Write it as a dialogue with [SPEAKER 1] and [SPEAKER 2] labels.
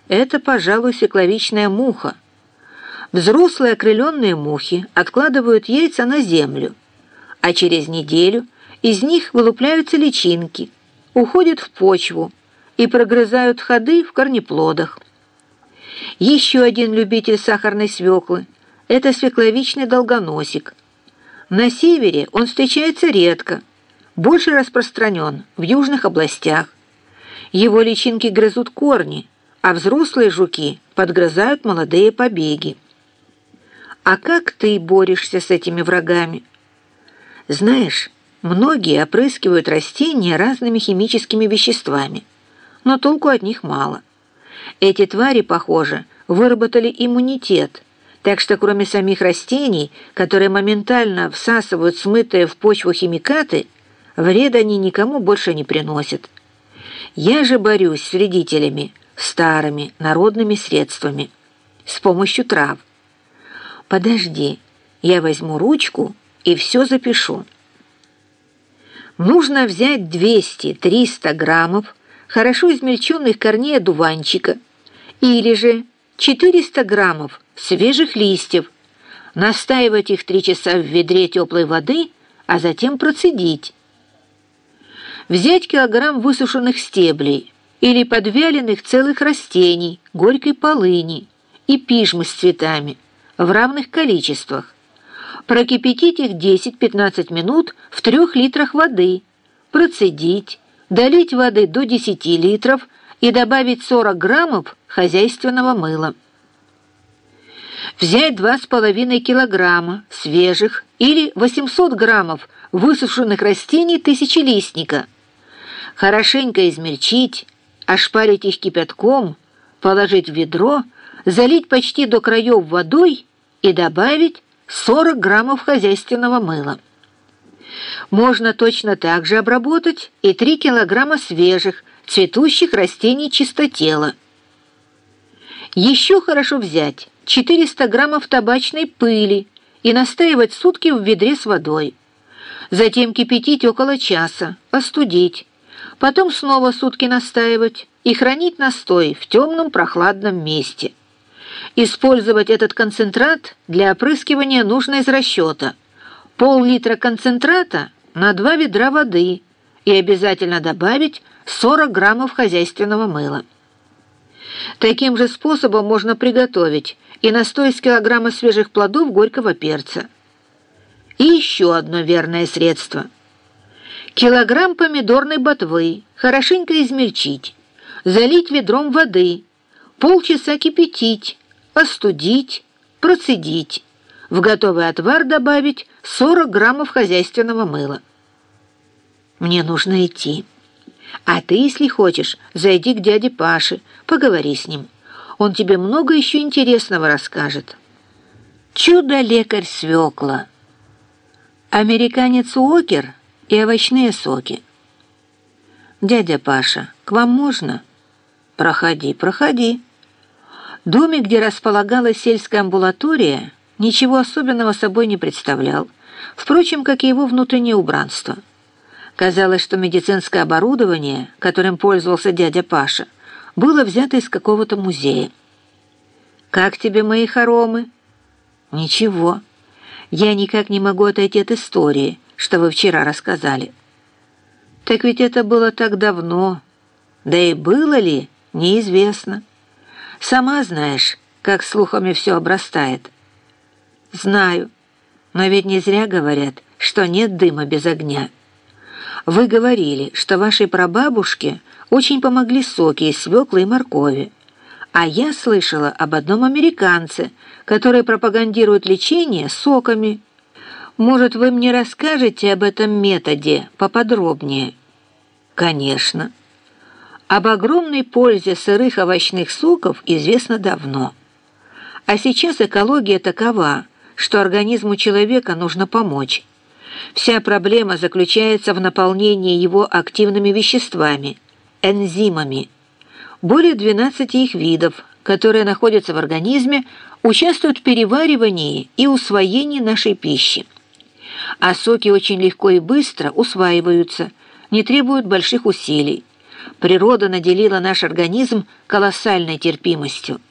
[SPEAKER 1] это, пожалуй, свекловичная муха. Взрослые окрыленные мухи откладывают яйца на землю, а через неделю из них вылупляются личинки, уходят в почву и прогрызают ходы в корнеплодах. Еще один любитель сахарной свеклы – это свекловичный долгоносик. На севере он встречается редко, больше распространен в южных областях. Его личинки грызут корни, а взрослые жуки подгрызают молодые побеги. А как ты борешься с этими врагами? Знаешь, многие опрыскивают растения разными химическими веществами, но толку от них мало. Эти твари, похоже, выработали иммунитет, так что кроме самих растений, которые моментально всасывают смытые в почву химикаты, вреда они никому больше не приносят. Я же борюсь с вредителями старыми народными средствами, с помощью трав. Подожди, я возьму ручку и все запишу. Нужно взять 200-300 граммов хорошо измельченных корней одуванчика или же 400 граммов свежих листьев, настаивать их 3 часа в ведре теплой воды, а затем процедить. Взять килограмм высушенных стеблей или подвяленных целых растений, горькой полыни и пижмы с цветами в равных количествах. Прокипятить их 10-15 минут в 3 литрах воды, процедить, долить воды до 10 литров и добавить 40 граммов хозяйственного мыла. Взять 2,5 килограмма свежих или 800 граммов высушенных растений тысячелистника, хорошенько измельчить, ошпарить их кипятком, положить в ведро, залить почти до краев водой и добавить 40 граммов хозяйственного мыла. Можно точно так же обработать и 3 килограмма свежих, цветущих растений чистотела. Еще хорошо взять 400 граммов табачной пыли и настаивать сутки в ведре с водой. Затем кипятить около часа, остудить. Потом снова сутки настаивать и хранить настой в темном прохладном месте. Использовать этот концентрат для опрыскивания нужно из расчета. Пол-литра концентрата на 2 ведра воды и обязательно добавить 40 граммов хозяйственного мыла. Таким же способом можно приготовить и настой из килограмма свежих плодов горького перца. И еще одно верное средство. Килограмм помидорной ботвы хорошенько измельчить, залить ведром воды, полчаса кипятить, остудить, процедить. В готовый отвар добавить 40 граммов хозяйственного мыла. Мне нужно идти. А ты, если хочешь, зайди к дяде Паше, поговори с ним. Он тебе много еще интересного расскажет. Чудо-лекарь свекла. Американец Уокер и овощные соки. Дядя Паша, к вам можно? Проходи, проходи. Домик, где располагалась сельская амбулатория, ничего особенного собой не представлял, впрочем, как и его внутреннее убранство. Казалось, что медицинское оборудование, которым пользовался дядя Паша, было взято из какого-то музея. «Как тебе мои хоромы?» «Ничего. Я никак не могу отойти от истории, что вы вчера рассказали». «Так ведь это было так давно. Да и было ли, неизвестно. Сама знаешь, как слухами все обрастает». «Знаю, но ведь не зря говорят, что нет дыма без огня. Вы говорили, что вашей прабабушке очень помогли соки из свеклы и моркови, а я слышала об одном американце, который пропагандирует лечение соками. Может, вы мне расскажете об этом методе поподробнее?» «Конечно. Об огромной пользе сырых овощных соков известно давно. А сейчас экология такова, что организму человека нужно помочь. Вся проблема заключается в наполнении его активными веществами, энзимами. Более 12 их видов, которые находятся в организме, участвуют в переваривании и усвоении нашей пищи. А соки очень легко и быстро усваиваются, не требуют больших усилий. Природа наделила наш организм колоссальной терпимостью.